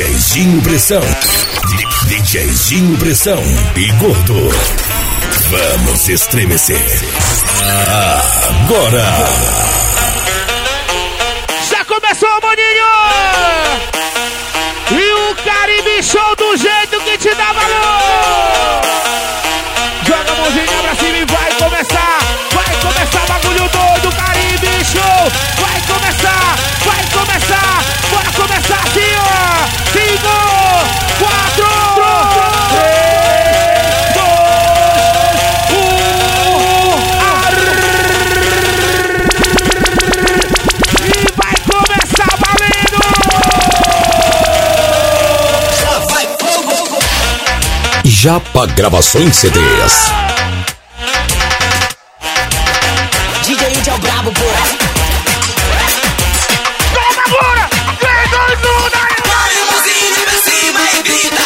DJzinho Pressão. DJzinho Pressão e Gordo. Vamos estremecer. Agora. Já começou, maninho! E o Caribe Show do jeito que te dá valor! Joga a mãozinha pra cima e vai começar! Vai começar o bagulho doido, Caribe Show! Vai começar! Bora começar assim, ó! 5, 4, 3, 2, 1... E vai começar valendo! Japa Gravações CDs. DJ Índio é o brabo, porra. Toma, bora! 3, 2, 1, daí! Vai, mãozinha pra cima e grita.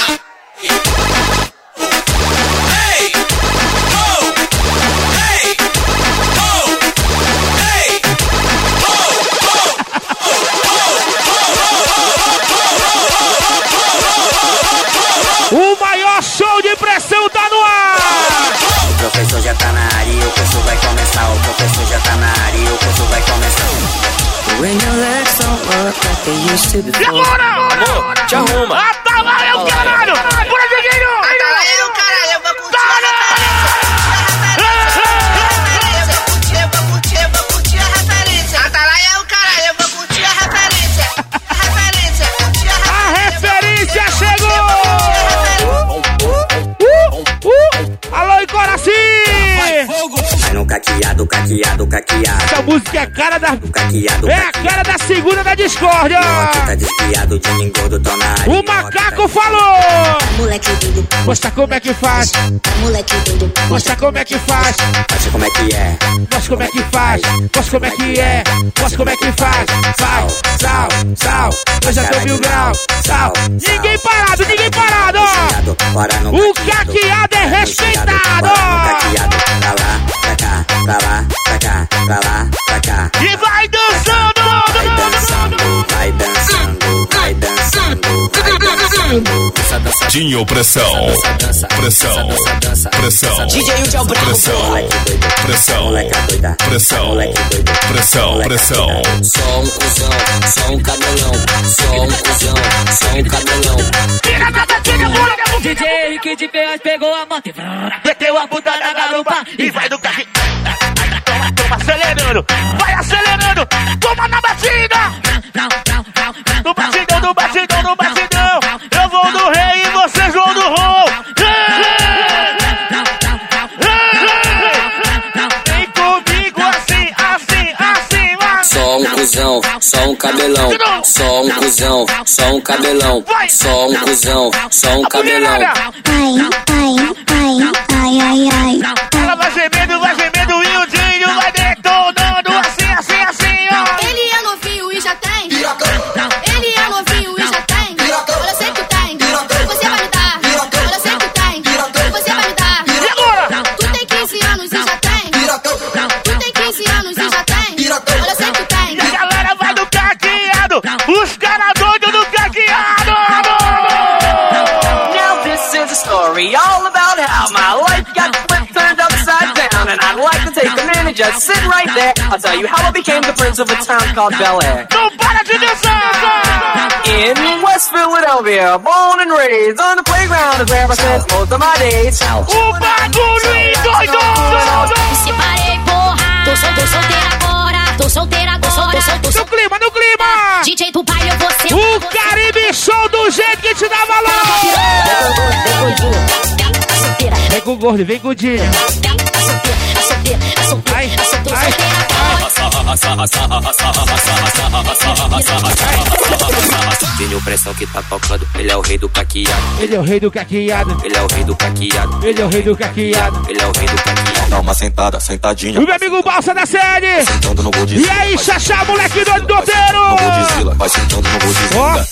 Hey! Oh! Hey! Oh! Hey! O maior show de pressão tá no ar! O professor já tá na área e o curso vai começar. O professor já tá na área e o curso vai começar. When your legs don't work like they used to before. E agora? Amor, te arruma. Atalaia o caralho! Bora, Diguinho! Atalaia o caralho, eu vou curtir a referência. Atalaia o caralho, eu vou curtir a referência. A referência chegou! Alô, Icoraci! Vai no caqueado. Essa música é a cara da... Caqueado. É a cara da segunda da discórdia! Tá desfiado de engordo, tô na área. O macaco falou! Moleque doido, Mostra como é que faz! moleque doido, Mostra como é que faz! Mostra como é que é. Mostra como é que faz! Mostra como é que é! Mostra como é que faz! Sal! Eu já tô 1000 graus! Sal! Ninguém parado! ó! O caqueado é respeitado! Pra cá. E vai dançando! Vai dançando. Tinho Pressão. Pressão. DJ Índio é o brabo, Pressão. Só um cuzão, só um cabelão. Tira da batida, bora! DJ Henrique de Ferraz pegou a moto e meteu a puta na garupa E vai do carro! Toma acelerando! Vai acelerando! Toma na batida! No batidão! Eu vou do rei e vocês vão do rol! Vem comigo assim! Só um cuzão, só um cabelão. Só um cuzão, só um cabelão. Só um cuzão, só um cabelão. ai. Ela vai gemendo e o Dinho vai detonando assim, ó! Ele é novinho e já tem. Ele é novinho e já tem. Olha, sei que tem. Você vai me dar. Olha, sei que tem. Você vai me dar. E agora? Tu tem 15 anos e já tem. Tu tem 15 anos e já tem. Olha, sei que tem. E a galera vai do caqueado! Os caras doidos do caqueado! Now this is a story all about how my life got flipped, turned upside down, and I'd like to take a minute, just sit right there. I'll tell you how I became the prince of a town called Bel Air. Não para de dançar! In West Philadelphia, born and raised on the playground is where I spent most of my days. O bagulho doido! Me separei, porra. Tô solteira agora. Tô solteira agora. No clima! DJ do baile, eu vou ser. O Caribe Show do jeito que te dá valor! Vem com o gordo, vem com o Dinho. Ai. Tinho Pressão que tá tocando. Ele é o rei do caqueado. Ele é o rei do caqueado. Dá uma sentada, sentadinha. O meu amigo Balsa da sede. Sentando no E aí, Xaxá, moleque doido do outeiro. No Godzilla, vai sentando no Godzilla.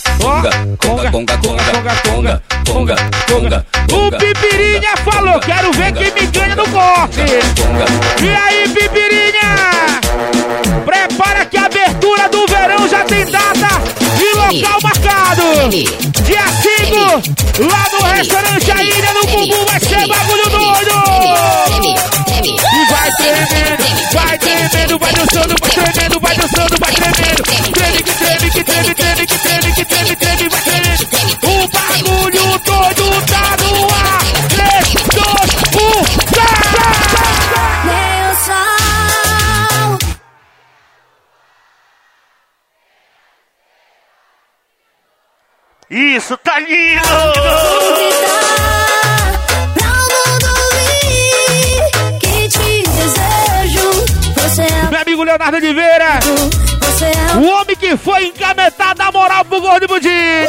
Conga. O Pipirinha falou, quero ver quem me ganha no corte. E aí, Pipirinha? Prepara que a abertura do verão já tem data e local marcado. sábado, dia 5, lá no restaurante A Ilha do Bumbum, vai ser bagulho doido! E vai tremendo, vai tremendo, vai dançando, vai tremendo, vai dançando, vai tremendo. Treme, que treme, que treme, treme, que treme, que treme, treme, vai tremendo. O bagulho doido tá no ar. 3, 2, 1, vai! Meu sol. Isso, tá lindo! Pra o mundo ouvir que te desejo. Você é Meu amigo Leonardo Oliveira, você é o homem que foi encametado na moral pro Gordo e Budinho.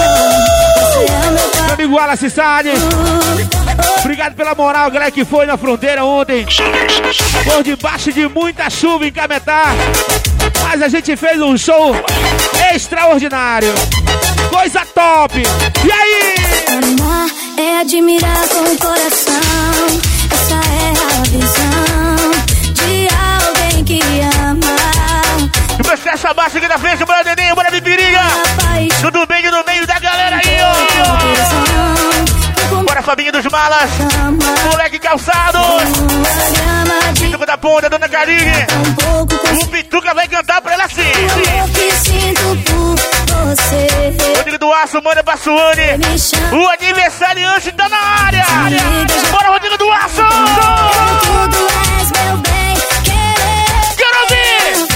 Meu amigo Wallace Salles, obrigado pela moral, galera que foi na fronteira ontem. Por debaixo de muita chuva em Cametá, mas a gente fez um show extraordinário. Coisa top! E aí? Amar é admirar com o coração. Essa é a visão de alguém que ama. E pra essa baixa aqui na frente, bora Neném, bora Bipirinha. Tudo bem no meio da galera aí, ó. Bora Fabinho dos Malas, moleque calçado. Pituca da Ponta, Dona Karine. O Pituca vai cantar pra ela assim. O que sinto por você. Rodrigo do Aço, Mano Bassuane. O aniversariante tá na área. Bora, Rodrigo do Aço. Tudo és meu bem querer. Quero ouvir.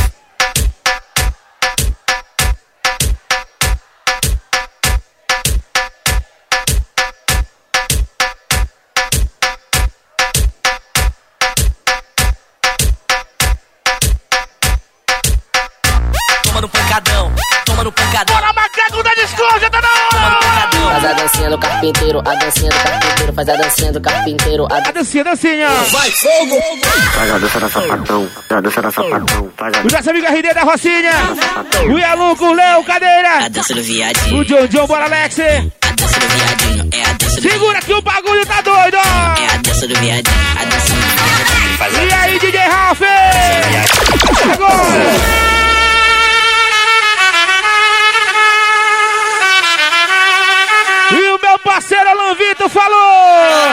Toma no pancadão, toma no pancadão. Bora, macaco da discórdia, tá na hora. Faz a dancinha do carpinteiro, a dancinha do carpinteiro, faz a dancinha do carpinteiro, A dancinha, dancinha. Vai fogo! Faz a dança da sapatão, a dança da sapatão, faz a O nosso amigo RD da Rocinha. O Ialuco, o Léo, Cadeira. A dança do viadinho, O John, bora Alex. a dança do viadinho, é a dança do Segura que o bagulho tá doido. é a dança do viadinho, a dança do viadinho. E aí, DJ Ralph. Agora. E o meu parceiro Alan Vitor falou.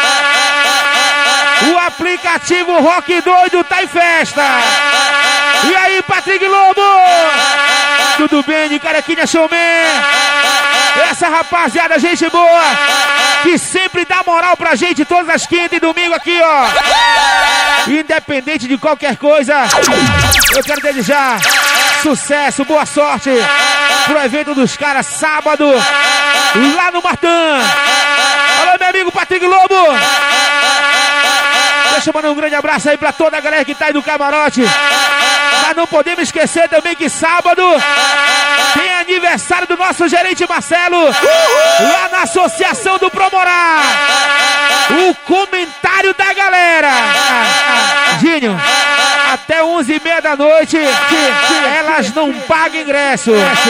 O aplicativo Rock Doido tá em festa. E aí, Patrick Lobo? Tudo bem, de Carequinha Showman? Essa rapaziada, gente boa, que sempre dá moral pra gente todas as quintas e domingo aqui, ó. Independente de qualquer coisa, eu quero desejar sucesso, boa sorte pro evento dos caras sábado, lá no Martã. Alô, meu amigo Patrick Lobo. Deixa eu mandar um grande abraço aí pra toda a galera que tá aí do camarote. Mas não podemos esquecer também que sábado tem aniversário do nosso gerente Marcelo, lá na Associação do Promorá. O comentário da galera. Dinho, até 11h30 da noite, elas não pagam ingresso.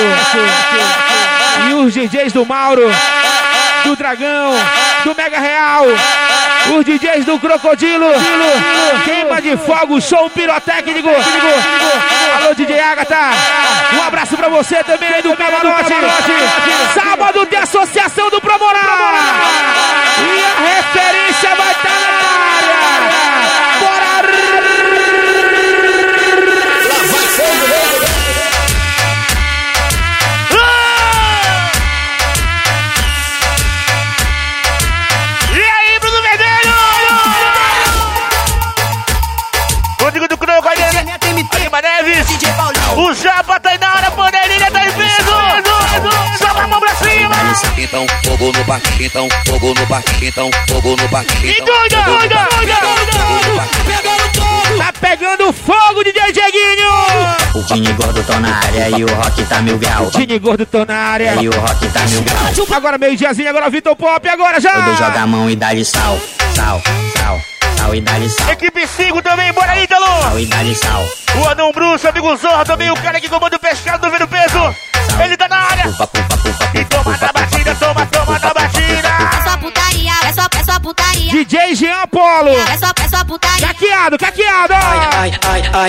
E os DJs do Mauro, do Dragão, do Mega Real, os DJs do Crocodilo, queima de fogo, show pirotécnico. Alô, DJ Agatha, um abraço pra você também aí do camarote. Sábado tem Associação do Promorá. E a referência vai estar na área. Bora! Neves, o Japa tá aí na área, a panelinha tá em peso. Sobe a mão pra cima. Então, fogo no barquinho, fogo no barquinho, fogo no barquinho. E doida. Tá pegando fogo, DJ Dieguinho. O Tini Gordo tô na área e o Rock tá mil grau. Tini Gordo tô na área e o Rock tá mil grau. Agora meio-diazinho, agora o Vitor Pop, agora já. Todo joga a mão e dá-lhe sal, sal, sal. Sal e dá-lhe sal. Equipe 5 também, bora aí, Ítalo. Sal e dá-lhe sal. O Anão Bruxo, amigo Zorro, também o cara que comanda o pescado do Vendo Peso. Ele tá na área. E toma na batida, toma na batida. É só putaria, é só putaria. DJ Jean Apolo. É só putaria. Caqueado.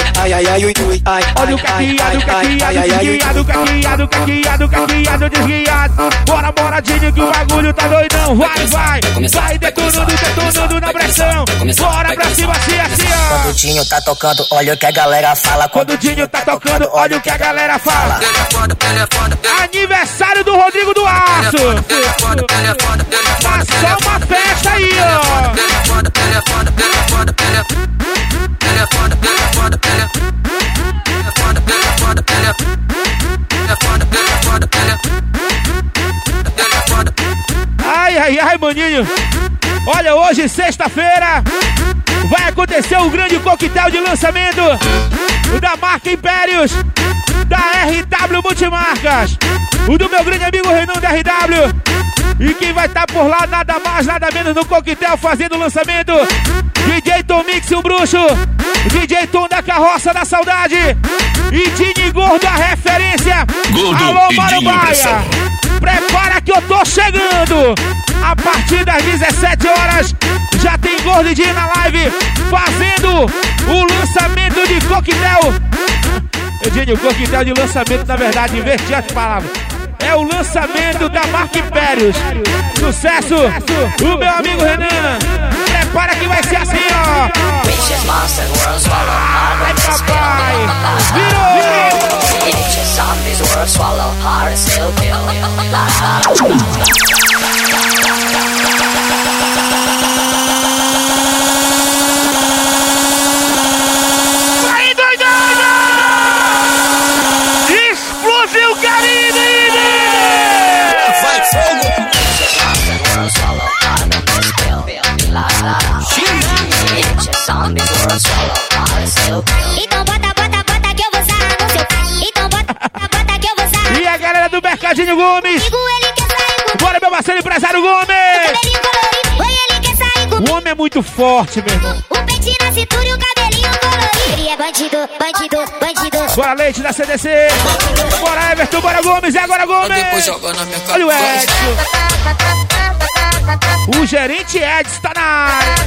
Olha o caqueado, desguiado. Bora, bora, Dinho, que o bagulho tá doidão. Vai, vai, vai detonando, detonando na pressão. Bora pra cima, assim, assim, ó. Quando o Dinho tá tocando, olha o que a galera fala. Quando o Dinho tá tocando, olha o que a galera fala. Aniversário do Rodrigo do Aço. Tá só uma festa aí, ó. Ai, ai, ai, maninho. Olha, hoje, sexta-feira, vai acontecer um grande coquetel de lançamento da marca Impérios, da RW Multimarcas, o do meu grande amigo Renan da RW. E quem vai estar por lá, nada mais, nada menos no coquetel fazendo o lançamento, DJ Tom Mix, o bruxo, DJ Tom da Carroça da Saudade e Dini Gordo, a referência. Gordo. Alô, Marambaia, prepara que eu tô chegando. A partir das 17 horas já tem Gordo e Dini na live fazendo o lançamento de coquetel. Dini, o coquetel de lançamento, na verdade, inverti as palavras. É o lançamento da marca Impérios. Sucesso, o meu amigo Renan. Prepara que vai ser assim, ó. Ai, papai. Virou. Aí, doidão! Explosiu o Caribe! Então bota, bota, bota que eu vou sarrar no seu pai. Então bota, bota que eu vou sarrar. E a galera do Mercadinho Gomes. Ele quer sair com Bora, meu parceiro empresário Gomes. cabelinho colorido. Oi, ele quer sair com O homem é muito forte, meu irmão. o peitinho na cintura e o cabelinho colorido. Ele é bandido, bandido, bandido. Bora, Leite da CDC. Bora, Everton, bora, Gomes. E agora, Gomes. Olha o Edson. O gerente Edson tá na área.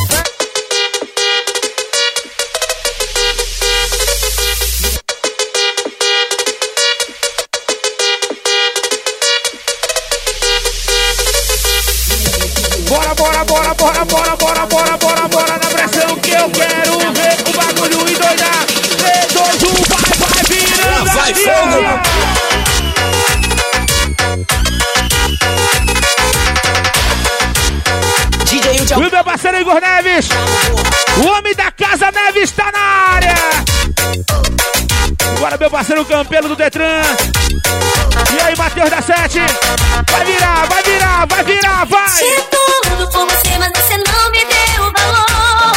Bora, bora, bora, bora, bora, bora, bora, bora, bora na pressão que eu quero ver o bagulho endoidar. 3, 2, 1, vai, vai, virando. Vai, fogo. E o meu parceiro Igor Neves, o homem da Casa Neves tá na área. Agora meu parceiro Campelo do Detran. E aí, Matheus da 7. Vai virar, vai virar, vai virar, vai. Fiz tudo por você, mas você não me deu valor.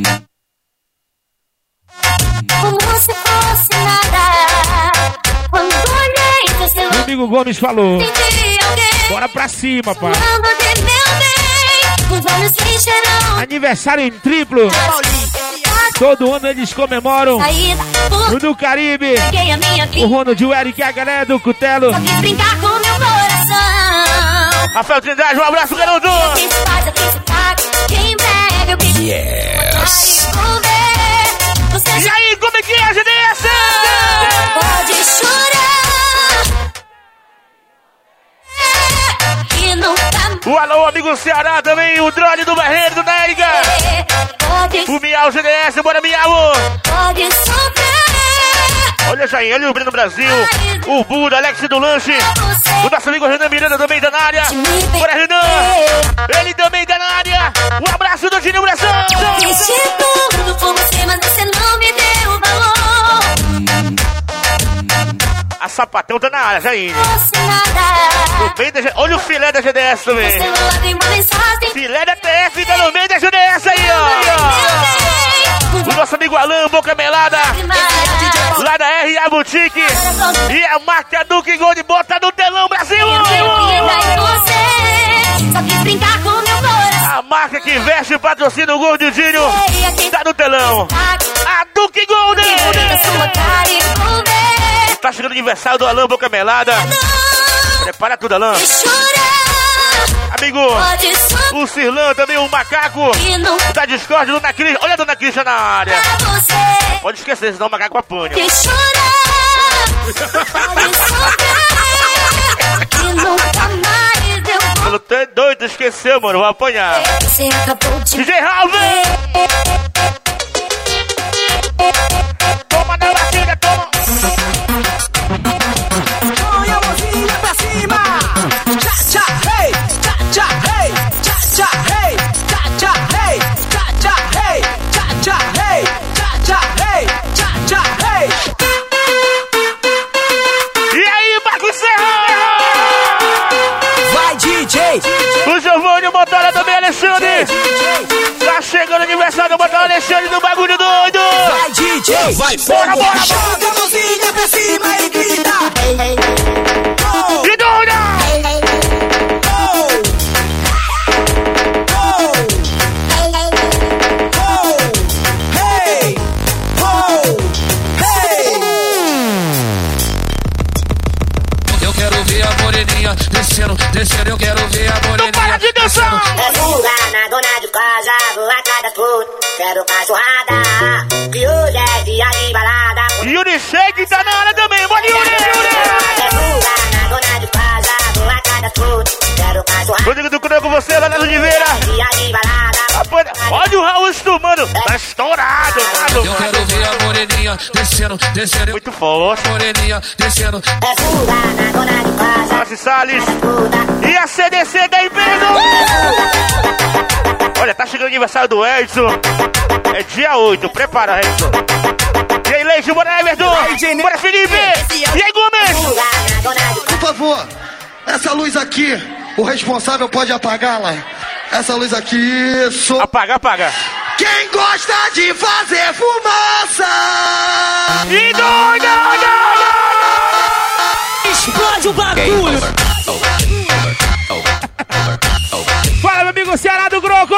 Como se fosse nada. Quando olhei pro seu Meu amigo Gomes falou. senti alguém Bora pra cima, pai. falando de meu bem. Os olhos se encheram. Aniversário em triplo. Todo ano eles comemoram. Saída, O do Caribe. busquei a minha O vida. Ronald, o Eric e a galera do Cutelo. Só quis brincar com meu coração. Rafael Trindade, um abraço, garoto. Quem se faz, quem se paga. Que em breve eu pedi. Yes. Vou ver. Você E já aí, como é que é a GDS? pode chorar. E nunca O alô, amigo Ceará também. O drone do Barreiro, do Neiga. pode, O Miau GDS, bora Miau. pode sofrer. Olha aí, olha o Breno Brasil. O Buda, Alex do Lanche. O nosso amigo Renan Miranda também tá na área. Bora, Renan. Ele também tá na área. Um abraço do Dinho Brasil. Fiz de tudo por você, mas você não me deu valor. A Sapatão tá na área, Jair. Fosse nada. Olha o filé da GDS No também. celular tem uma mensagem. Filé da TF tá no meio da GDS aí, ó. O nosso amigo Alan, Boca Melada. Lá da RA Boutique. E a marca Duque Gold bota no telão, Brasil. Só quis brincar com meu coração. A marca que veste e patrocina o Gordo Dinho tá no telão. A Duque Gold. Sua cara e vou ver. Tá chegando o aniversário do Alan, Boca Melada. Prepara tudo, Alan. Chorar. Amigo, Pode sofrer. o Cirlan também, o Macaco. E nunca Da Discord, Dona Cris. Olha a Dona Cris na área. você. Pode esquecer, senão o macaco apanha. Que chorar. Pode sofrer. E nunca Tu é doido, esqueceu, mano. Vou apanhar. DJ Raul, vem! Toma na batida, toma! Põe a mãozinha pra cima. Tcha, tcha, hey. Tcha, tcha, hey. Tcha, tcha, hey. Tcha, tcha, hey. Tcha, tcha, hey. Tcha, tcha, hey. Tcha, tcha, hey. Tcha, tcha, hey. E aí, bagunceiro! Vai, DJ. O Giovanni Motora também, Alexandre! Tá chegando o aniversário do Motora Alexandre do Bagulho Doido! Vai, DJ. Vai, bora, bora, bora! Joga a mãozinha pra cima e grita. E doida! Eu quero ver a moreninha descendo, descendo, eu quero ver a moreninha. Não para de dançar! É fuga na dona de casa, vou atrás das putas, quero cachorrada, que hoje é dia de balada. Yuri Shake tá na área também, bora Yuri! É fuga na dona de casa, vou atrás das putas, quero cachorrada. Rodrigo do Cunha com você, lá na Oliveira! Dia de balada. Olha o Raul estumando, tá estourado, Eu quero ver a moreninha descendo, descendo. muito forte. Moreninha descendo. É fuga na dona de casa, Márcio Salles e a CDC da empresa. Olha, tá chegando o aniversário do Edson. É dia 8, prepara, Edson. E aí, Leite, bora Everton. Bora, Felipe. E aí, Gomes. Por favor, essa luz aqui, o responsável pode apagá-la. Essa luz aqui, isso. Apaga, apaga. Quem gosta de fazer fumaça? E doida! Explode o bagulho. Fala, meu amigo Ceará do Groco.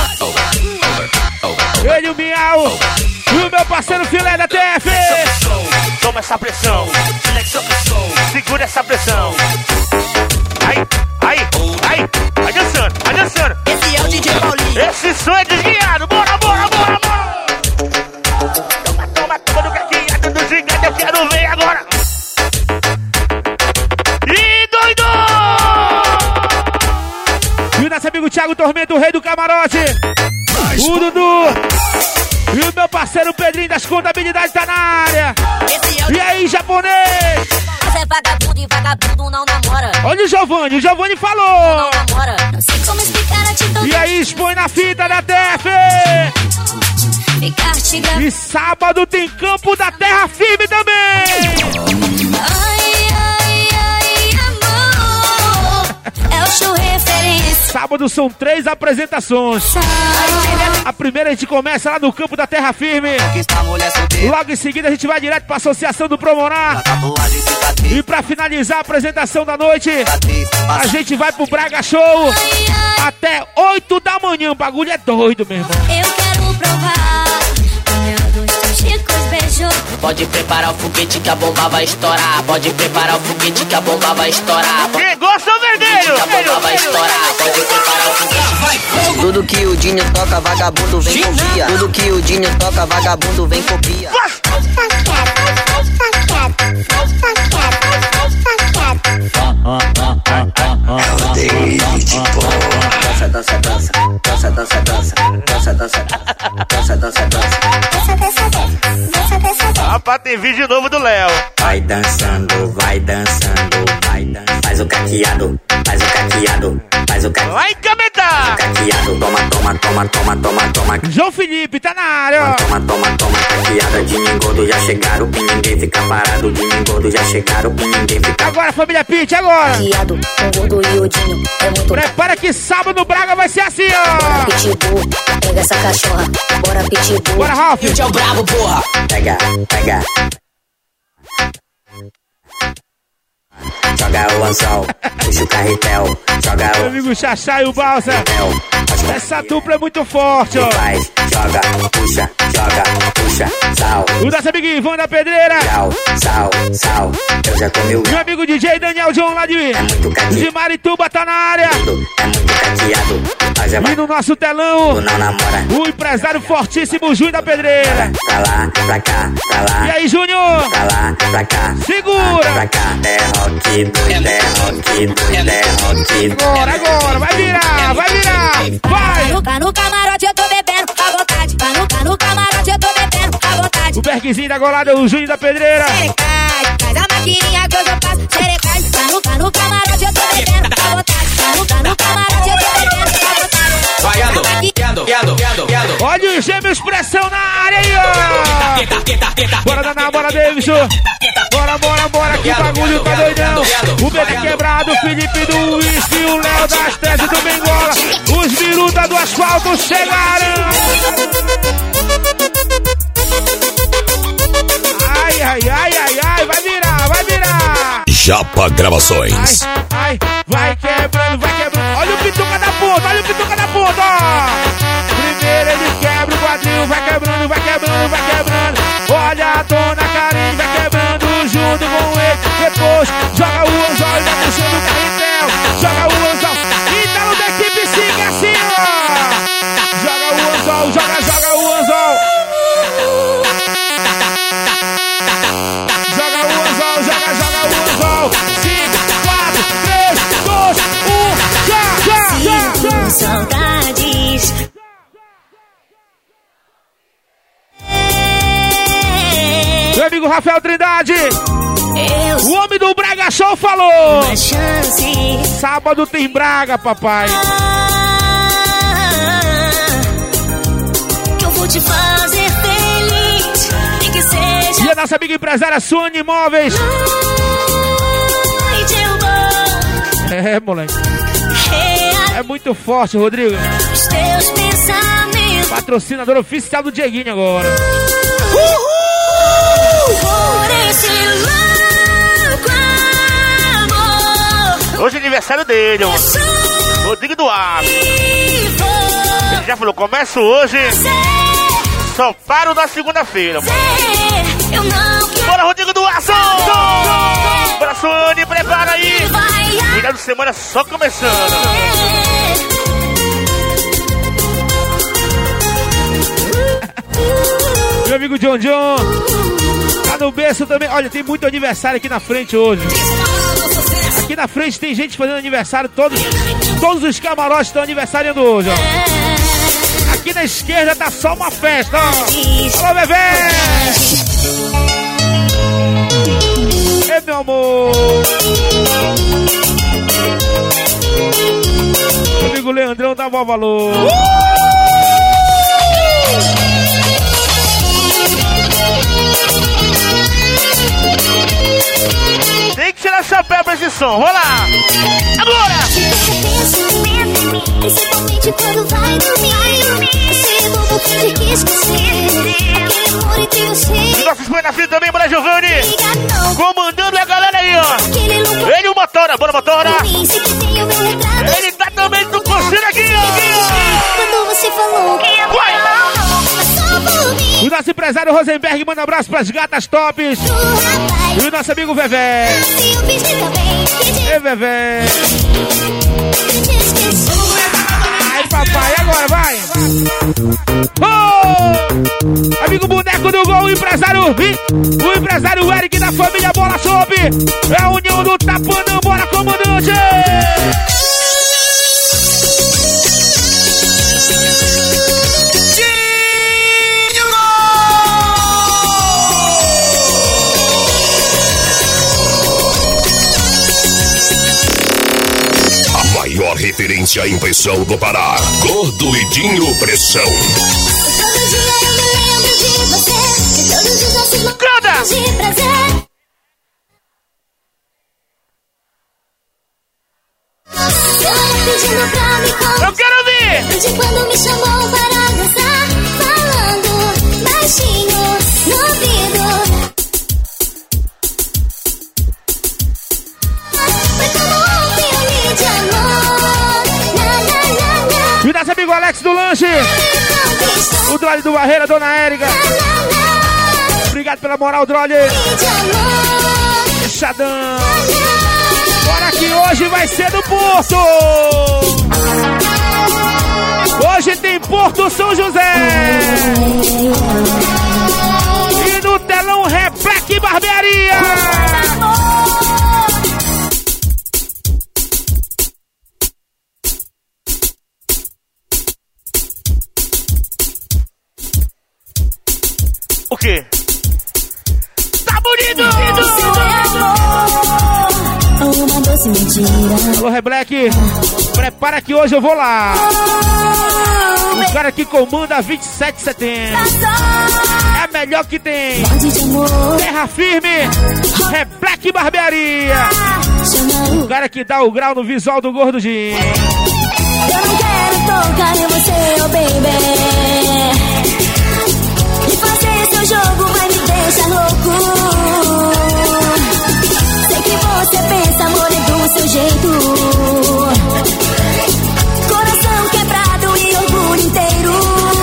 Ele, o Miau. E o meu parceiro Filé da TF. Toma essa pressão. Segura essa pressão. Aí. Vai dançando, vai dançando. Esse é o DJ Paulinho. Esse som é desviado. Bora. Toma do caquinhado do gigante. Eu quero ver agora. E doido! E o nosso amigo Thiago Tormento, o rei do camarote. O Dudu. E o meu parceiro Pedrinho das contabilidades tá na área. E aí, japonês? Você é vagabundo e vagabundo não namora. Olha o Giovanni falou. Não namora. Não sei como explicar a atitude. E aí, expõe na fita da TF. E sábado tem Campo da Terra Firme também. Ai, amor. É o show referência. Sábado são 3 apresentações. A primeira a gente começa lá no Campo da Terra Firme. Logo em seguida a gente vai direto pra Associação do Promonar. E pra finalizar a apresentação da noite, a gente vai pro Braga Show até 8 da manhã. O bagulho é doido, meu irmão. Eu quero provar o meu dos chicos beijou. Pode preparar o foguete que a bomba vai estourar. Pode preparar o foguete que a bomba vai estourar. Quem gosta do vermelho? Que a bomba vai estourar. Pode preparar o foguete. Tudo que o Dinho toca, vagabundo vem copia. Tudo que o Dinho toca, vagabundo vem copia. Rapaz, tem vídeo novo do Léo. Vai dançando, vai dançando, vai dançando. Faz o caqueado, faz o caqueado, faz o caqueado. Vai cabetar! Caqueado, toma. João Felipe tá na área. Toma, caqueada de ninguém já chegaram e ninguém fica parado. De ninguém já chegaram e ninguém fica. Agora, família Pitty, agora. Caqueado, com gordo e odinho. É muito. Prepara que sábado no Braga vai ser assim, ó. Pitbull, pega essa cachorra. Bora, Pitbull. Bora, Ralf. É o brabo, porra. Pega. Joga o anzol, puxa o carretel. Joga Meu o amigo Xaxá e o Balsa. encosta. Essa dupla é muito forte, ó. Faz, joga, puxa, sal. O nosso amigo Ivan da Pedreira. Sal. Eu já comi o meu amigo DJ Daniel John lá de Marituba tá na área. É muito cateado. E no nosso telão, não namora. O empresário fortíssimo Júnior da Pedreira. Pra lá, pra cá, pra lá. E aí, Júnior? Pra lá, pra cá. Segura. Pra cá. É rock doido. Agora, vai virar. Vai. No camarote eu tô bebendo à vontade. No camarote eu tô bebendo à vontade. O Bergzinho da Golada, o Júnior da Pedreira. Xerecai, faz a maquininha que hoje eu faço. Xerecai, no camarote eu tô bebendo à vontade. No camarote eu tô bebendo à vontade. Olha os gêmeos, pressão na área aí, ó. Bora danar, bora, Davidson. Bora, que o bagulho tá doidão. O bebê quebrado, o Felipe do Whisky, o Léo das Teses do Bengola. Os biruta do asfalto chegaram. Ai, vai virar. Japa Gravações. Ai, vai quebrando. Olha o pituca da ponta, ó. Primeiro ele quebra o quadril, vai quebrando. Olha a dona Karim, vai quebrando junto com ele. Depois joga o anzol e vai puxando o carretel. Joga o anzol. Então da equipe siga assim, ó. Joga o anzol, joga o anzol. Joga o anzol. 5, 4, 3, 2, 1, já. Saudades. Meu amigo Rafael Trindade, o homem do Braga Show falou. Sábado tem Braga, papai. Que eu vou te fazer feliz. E que seja. E a nossa amiga empresária Sony Imóveis. É, moleque. É muito forte, Rodrigo. Os teus pensamentos. Patrocinador oficial do Dieguinho agora. Por esse louco amor. Hoje é aniversário dele, ó. Rodrigo Duarte. Ele já falou, começo hoje. Só paro na segunda-feira. Bora, Rodrigo Duarte! Bora, Sony, prepara aí. Final de semana só começando. Meu amigo John, tá no berço também. Olha, tem muito aniversário aqui na frente hoje. Aqui na frente tem gente fazendo aniversário. Todos os camarotes estão aniversariando hoje, ó. Aqui na esquerda tá só uma festa, ó. Alô, bebê! Ei, meu amor! Meu amigo Leandrão dá maior valor. Tem que tirar o chapéu pra esse som, vamos lá! Agora! Principalmente quando vai dormir. Esse bobo que quis esquecer. Aquele amor entre você. E nossos põe na frente também, bora, Giovanni! Comandando a galera aí, ó! Ele e o Motora, bora, Motora! Ele tá também do cursinho aqui, ó! Quando você falou que ia falar só por mim. O nosso empresário Rosenberg manda um abraço pras gatas tops! E o nosso amigo Vevé! Ei, Vevé! Ai, papai, agora vai! Oh! Amigo boneco do gol, o empresário Eric da família Bola Shop! É a união do Tapanã, bora, comandante! Maior referência à impressão do Pará. Gordo e Dinho Pressão. Todo dia eu me lembro de você. De todos os nossos momentos de prazer. Pedindo pra me contar. Eu quero ouvir! De quando me chamou para dançar. Falando baixinho no ouvido. Foi como um filme de amor. E o nosso amigo Alex do Lanche. O Drole do Barreira, Dona Érica. Obrigado pela moral, Drole. Xadão. Bora que hoje vai ser no Porto. Hoje tem Porto São José. E no telão Black Barbearia. O quê? Tá bonito! Alô, Reblack, prepara que hoje eu vou lá. O cara que comanda 27 de setembro. É a melhor que tem. Terra firme, Reblack Barbearia. O cara que dá o grau no visual do Gordo Jim. Eu não quero tocar em você, oh baby. E fazer seu jogo vai me deixar louco. Sei que você pensa, amor, é do seu jeito. Coração quebrado e orgulho inteiro.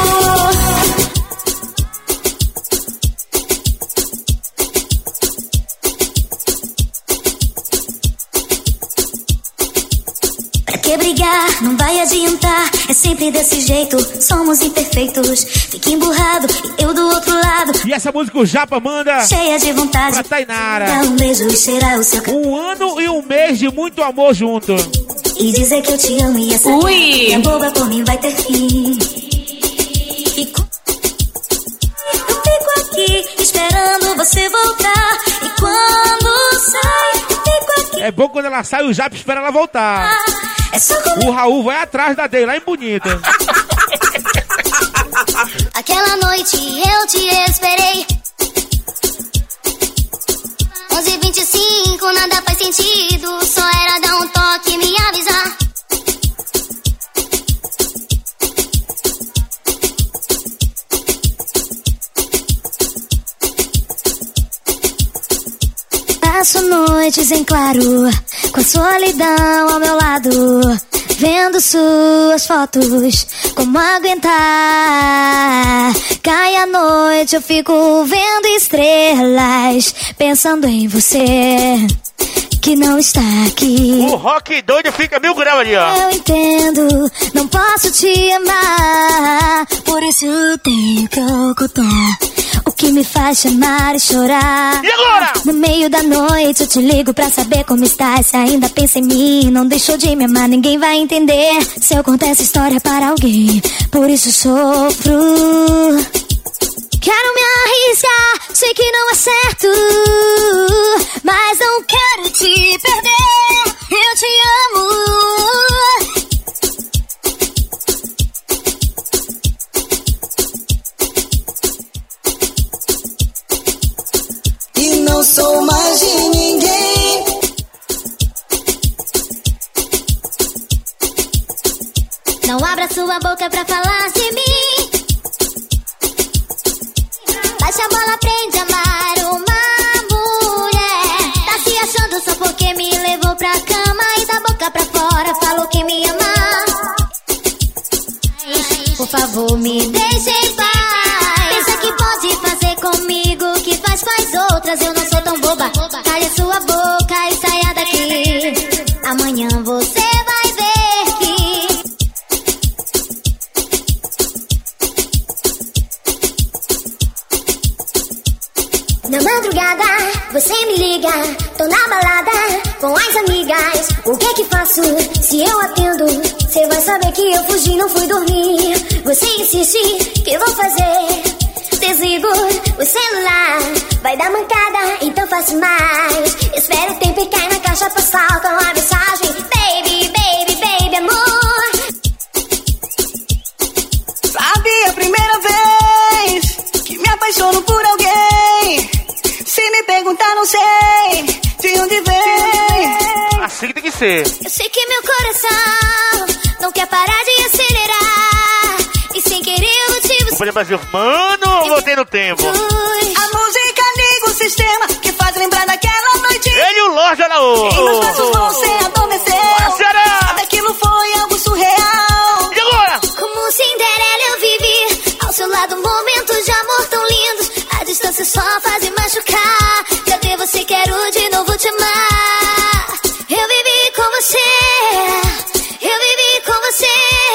Pra que brigar? Não vai adiantar. É sempre desse jeito, somos imperfeitos. Fica emburrado e eu do outro lado. E essa música o Japa manda cheia de vontade pra Tainara. Dá um beijo e cheirar o seu Um ano e um mês de muito amor junto. E dizer que eu te amo e essa minha boba por mim vai ter fim. Eu fico aqui esperando você voltar. E quando sai, eu fico aqui. É bom quando ela sai, o Japa espera ela voltar. É só comigo. O Raul vai atrás da dele, lá em Bonita. Aquela noite eu te esperei. 11h25, nada faz sentido. Só era dar um toque e me avisar. Passo noites em claro, com a solidão ao meu lado, vendo suas fotos, como aguentar? Cai a noite, eu fico vendo estrelas, pensando em você, que não está aqui. O rock doido fica 1000 graus ali, ó. Eu entendo, não posso te amar, por isso eu tenho que ocultar o que me faz chamar e chorar. E agora? No meio da noite eu te ligo pra saber como estás. Se ainda pensa em mim, não deixou de me amar, ninguém vai entender se eu contar essa história para alguém. Por isso sofro. Quero me arriscar, sei que não é certo, mas não quero te perder. Eu te amo. E não sou mais de ninguém. Não abra sua boca pra falar de mim. Baixa a bola, aprende a amar uma mulher. Tá se achando só porque me levou pra cama e da boca pra fora falou que me ama. Por favor, me deixe em paz. Pensa que pode fazer comigo o que faz com as outras. Eu não sou tão boba. Calha sua boca e saia daqui. Amanhã você vai ver que na madrugada você me liga, tô na balada com as amigas. O que faço se eu atendo? Cê vai saber que eu fugi, não fui dormir. Você insiste, que vou fazer? Desligo o celular, vai dar mancada, então faço mais. Espera o tempo e cai na caixa postal com a mensagem: baby, baby, baby, amor. Sabe a primeira vez que me apaixono por alguém? Se me perguntar, não sei de onde vem. Assim que tem que ser. Eu sei que meu coração não quer parar de acelerar. E sem querer eu não tive. Companhia Brasil, mano, voltei no tempo. A música liga o sistema que faz lembrar daquela noite. Ele e o Lorde Alaô. Em meus braços você adormeceu. Sabe, aquilo foi algo surreal. E agora? Como se eu vivi com você.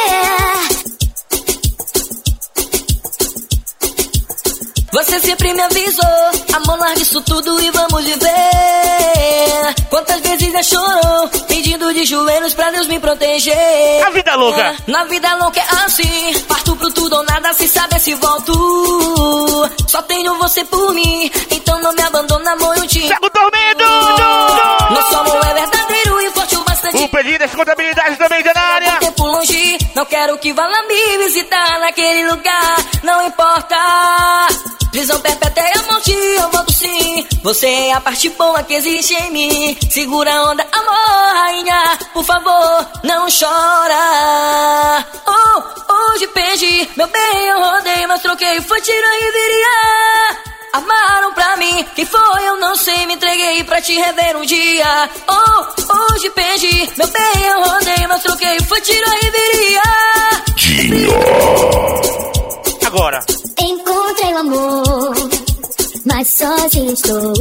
Você sempre me avisou, amor, larga isso tudo e vamos viver. Quantas vezes já chorou, pedindo de joelhos pra Deus me proteger. A vida louca. Na vida louca é assim, parto pro tudo ou nada, se saber se volto. Só tenho você por mim, então não me abandona, amor, eu te Cego dormindo. Nosso amor é verdadeiro e forte o bastante. O pedido das contabilidades também já na área. Tempo longe, não quero que vá lá me visitar naquele lugar, não importa. Prisão perpétua é a morte, eu volto sim. Você é a parte boa que existe em mim. Segura a onda, amor, rainha, por favor, não chora. Hoje perdi, meu bem, eu rodei, mas troquei, foi tira e viria. Armaram pra mim, quem foi eu não sei, me entreguei pra te rever um dia. Hoje perdi, meu bem, eu rodei, mas troquei, foi tira e viria. Agora. Encontrei o amor, mas sozinho estou.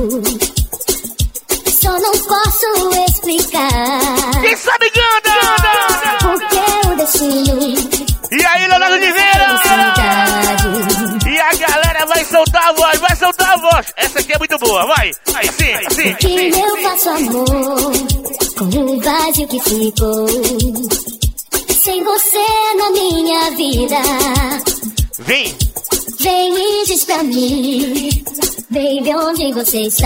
Só não posso explicar. Quem sabe canta! Porque o destino. E aí, Leonardo Oliveira! E a galera vai soltar a voz, vai soltar a voz. Essa aqui é muito boa, vai. Assim. Que eu faço amor com o vazio que ficou. Sem você na minha vida. Vem e diz pra mim, baby, onde você está?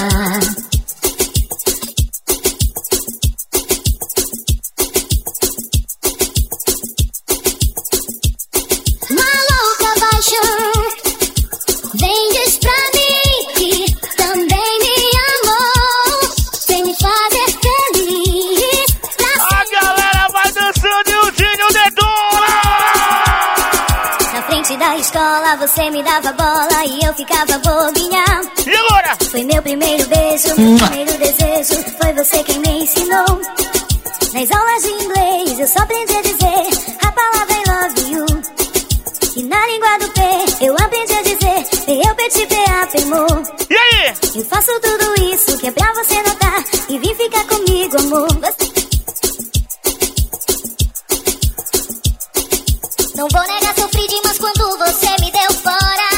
Uma louca paixão, vem diz pra mim que também me amou, sem me fazer feliz. A galera vai dançando e o Dinho detona! Na frente da escola você me dava bola e eu ficava bobinha. E agora? Foi meu primeiro beijo, meu primeiro desejo, foi você quem me ensinou. Nas aulas de inglês eu só aprendi a dizer a palavra I love you. E na língua do P eu aprendi a dizer P-A-P, amor. E aí? Eu faço tudo isso que é pra você notar e vim ficar comigo, amor. Não vou negar, sofri demais quando você me deu fora.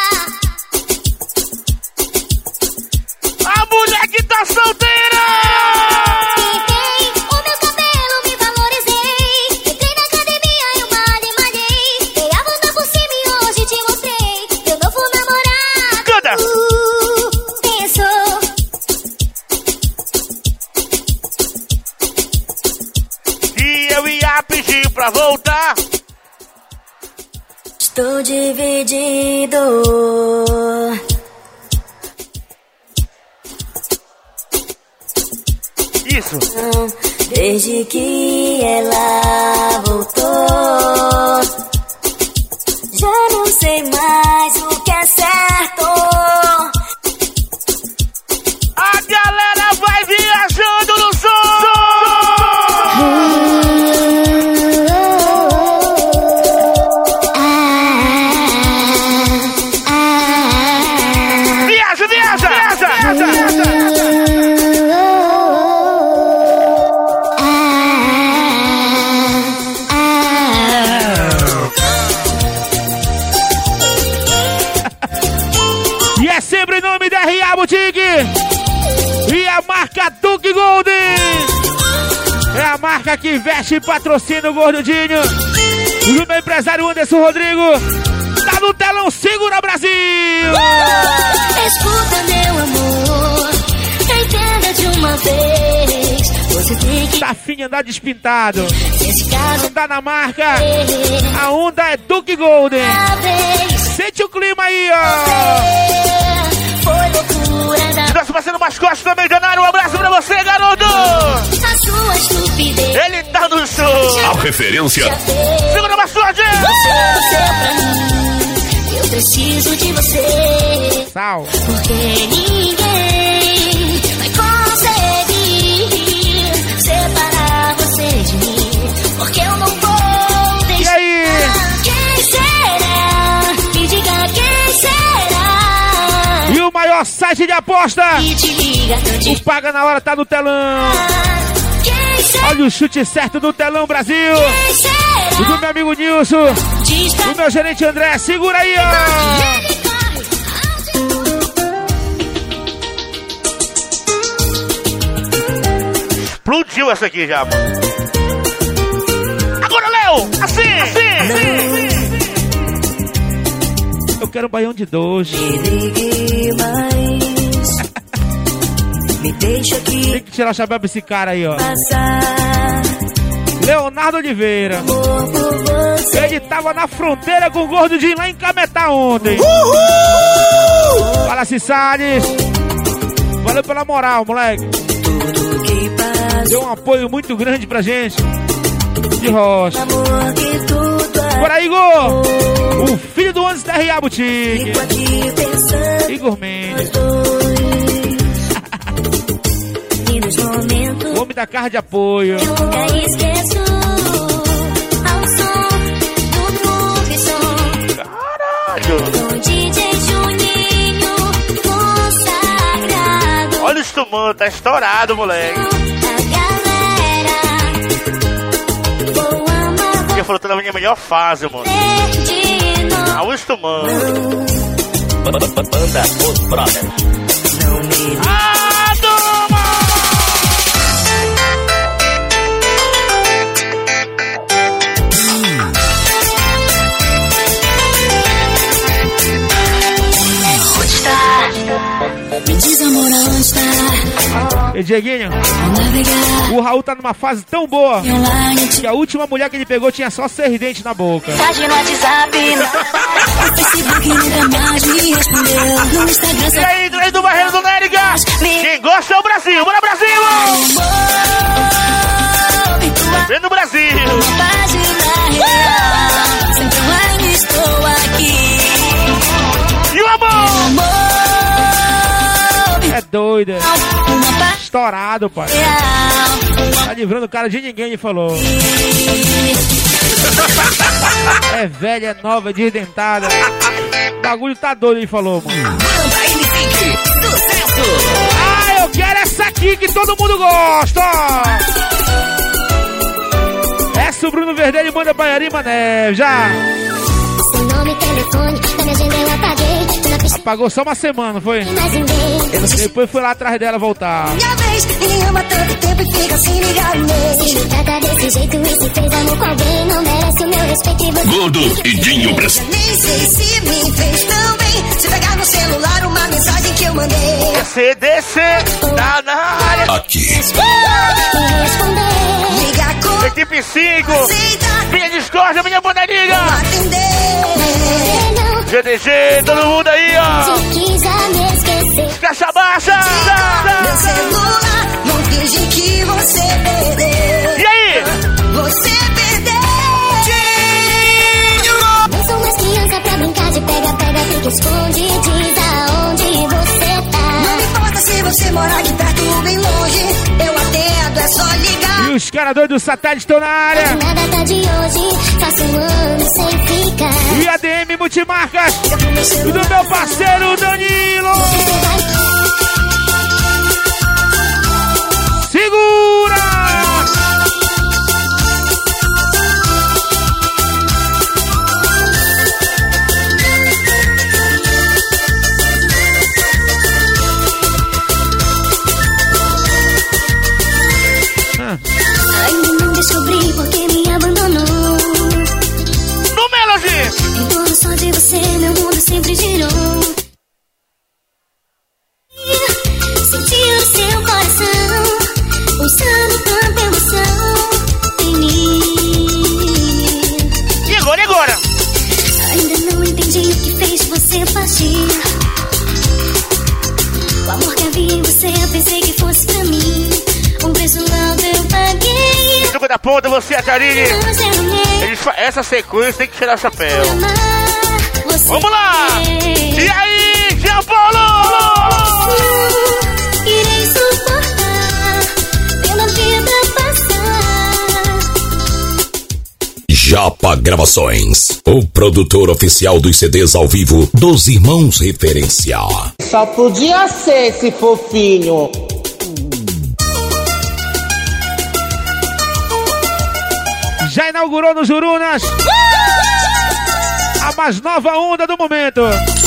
A mulher que tá solteira! Pintei o meu cabelo, me valorizei. Entrei na academia e eu malhei. Dei a volta por cima e hoje te mostrei meu novo namorado. Canta! Pensou. E eu ia pedir pra voltar. Estou dividido. Isso. Desde que ela voltou, já não sei mais o que é certo. A galera vai viajando no som. E é sempre em nome da R.A. Boutique e a marca Duke Golden. É a marca que veste e patrocina o Gordinho. O meu empresário Anderson Rodrigo tá no telão, segura Brasil! Escuta, meu amor, entenda de uma vez. Você tem que tá afim de andar despintado, caso andar na marca. A onda é Duke Golden. Sente o clima aí, ó. Foi loucura da nosso parceiro Mascote também, Janário. Um abraço pra você, garoto. a sua estupidez. Ele tá no show. A referência. Segura a Mascote. Você pra mim, eu preciso de você. Sal. Porque ninguém vai conseguir separar você de mim. Porque eu não vou deixar. E aí? Quem será? Me diga quem será? E o maior site de aposta. E te liga, O Paga na Hora tá no telão. Quem Olha o chute certo do Telão Brasil. E do meu amigo Nilson. Do meu gerente André. Segura aí, ó. Explodiu essa aqui já, mano. Agora, Léo! Assim! Eu quero um baião de doce. Me deixa aqui. Tem que tirar o chapéu pra esse cara aí, ó. Leonardo Oliveira. Ele tava na fronteira com o Gordo Jim lá em Cametá ontem. Uhul! Fala, Cissades. Valeu pela moral, moleque. Deu um apoio muito grande pra gente. De rocha. Por aí, Igor. O filho do Andes da R.A. Boutique. Igor Mendes. O homem da carro de apoio. Eu nunca esqueço ao som do clube som. Caralho! Com DJ Juninho consagrado. Olha o estumão, tá estourado, moleque. Ele falou que tá na minha melhor fase, mano. Olha o estumão. Banda Os Brothers. Me diz, amor, aonde tá? E Dieguinho, o Raul tá numa fase tão boa que a última mulher que ele pegou tinha só 6 dentes na boca. Mensagem no WhatsApp, no Facebook nunca mais me respondeu. No Instagram e aí, três do Barreiro do Nérica. Quem gosta é o Brasil. Bora, Brasil! Vem no Brasil! Página real, sempre eu ainda estou aqui. E o amor? É doido, estourado, pai. Tá livrando o cara de ninguém, ele falou. É velha, é nova, é desdentada. O bagulho tá doido, ele falou, mano. Ah, eu quero essa aqui que todo mundo gosta. Essa o Bruno Verdelho manda pra Yarima Neves, já. Seu nome, telefone, da minha agenda eu apaguei. Apagou só uma semana, não foi? Depois foi lá atrás dela voltar. Minha vez, ninguém ama tanto tempo e fica assim ligado mesmo. Se me trata desse jeito e se fez amor com alguém, não merece o meu respeito e você... Gordo e Dinho Brasil. Nem sei se me fez tão bem. Se pegar no celular uma mensagem que eu mandei. CDC, tá na área. Aqui. Liga com... Equipe 5. Minha discórdia, minha bandeirinha. GDG, todo mundo aí, ó. Se quiser me esquecer, caixa baixa. Meu celular, não finge que você perdeu. E aí? Você perdeu. Não sou mais criança pra brincar de pega-pega, fica esconde, diz aonde você tá. Não importa se você mora aqui perto ou bem longe, eu atendo, é só ligar. E os caras doidos do satélite estão na área. Na data de hoje, faço um ano sem ficar. E ADM Multimarcas. E do meu parceiro Danilo. Segura! Ainda não descobri porque me abandonou. No Melody! Em torno só de você, meu mundo sempre girou. Sentir o seu coração pulsando tanta emoção em mim. E agora, e agora? Ainda não entendi o que fez você partir. O amor que havia em você, eu pensei que fosse pra mim. Um preço alto eu paguei. Tudo da ponta, você, a Karine. Essa sequência tem que tirar o chapéu. Vamos lá! E aí, Jean Paulo? Irei suportar pela vida passar. Japa Gravações, o produtor oficial dos CDs ao vivo dos Irmãos Referência. Só podia ser esse fofinho. já inaugurou nos Jurunas a mais nova onda do momento.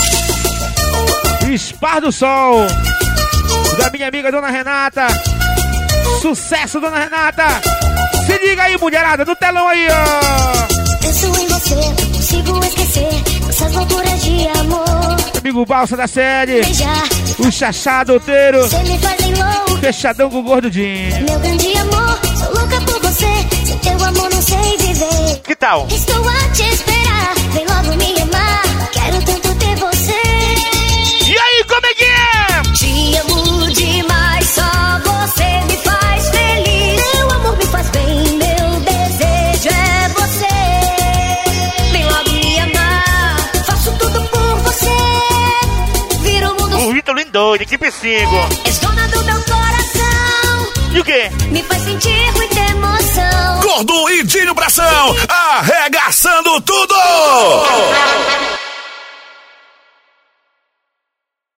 Spar do Sol, da minha amiga Dona Renata. Sucesso, Dona Renata. Se liga aí, mulherada, do telão aí, ó. Penso em você, não consigo esquecer essas loucuras de amor. Amigo Balsa da série, Beijar, o Xaxá doteiro, você me faz em louco. fechadão com o Gordo Dinho. Meu grande amor, sou louca por você. Sem teu amor não sei viver. Que tal? Estou a te esperar, vem logo me amar. Quero tanto ter você. E aí, como é que é? Te amo demais, só você me faz feliz. Teu amor me faz bem, meu desejo é você. Vem logo me amar, faço tudo por você. Vira o mundo. O Vitor Lindoide, equipe 5. És dona do meu coração. E o quê? Me faz sentir muita emoção. Gordo e Dinho Bração, arregaçando tudo!